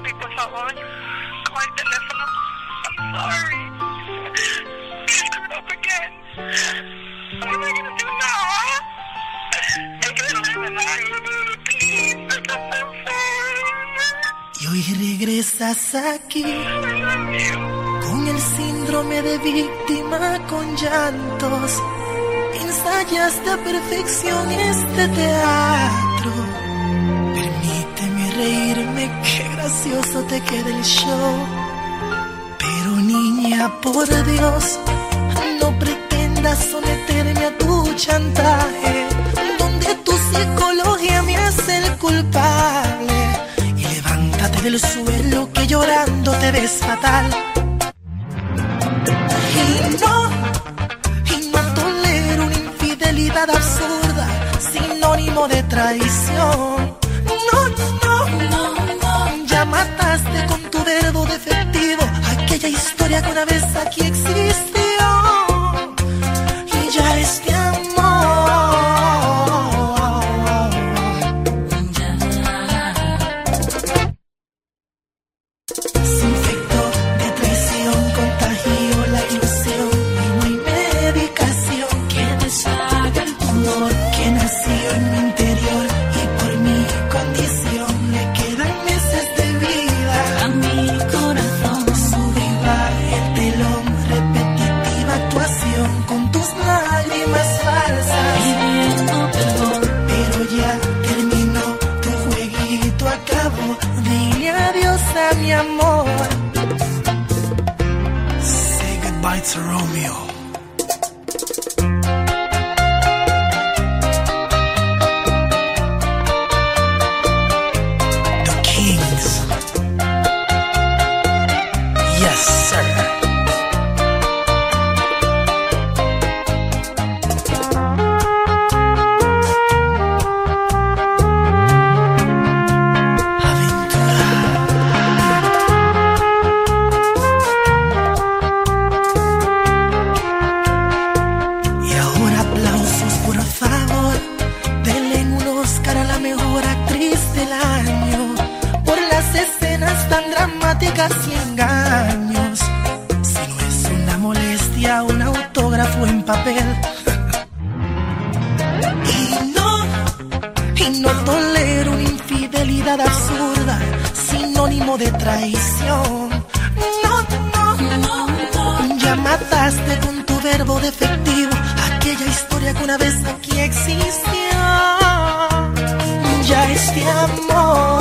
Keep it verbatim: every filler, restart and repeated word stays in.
papi, por favor, coge el teléfono. I'm sorry. I screwed up again. What am I gonna do now? I can't live in life. Please, I'm so sorry. Y hoy regresas aquí con el síndrome de víctima, con llantos. Ensayaste a perfección este teatro. Permíteme reírme, qué gracioso te queda el show. Pero niña, por Dios, no pretendas someterme a tu chantaje, donde tu psicología me hace el culpable. Y levántate del suelo, que llorando te ves fatal. Y no, y no tolero una infidelidad absurda, sinónimo de traición. No, no, no, no. Ya mataste con tu verbo defectivo aquella historia que una vez aquí existió. Y ya este amor se infectó de traición, contagió la ilusión. Y no hay medicación que deshaga el tumor que nació en mi interior. Y por mi condición le quedan meses de vida a mi corazón. Subirá el telón, repetitiva actuación con tus lágrimas falsas, pidiendo perdón. Pero ya terminó, tu jueguito acabó. Dile adiós a mi amor. Say goodbye to Romeo. The Kings. Yes, sir. Y ahora aplausos, por favor. Denle un Oscar a la mejor actriz del año por las escenas tan dramáticas y engaños. Si no es una molestia, un autógrafo en papel. Y no, y no tolero una infidelidad absurda, sinónimo de traición. No, no, no, no. Ya mataste con tu verbo defectivo aquella historia que una vez aquí existió. Ya este amor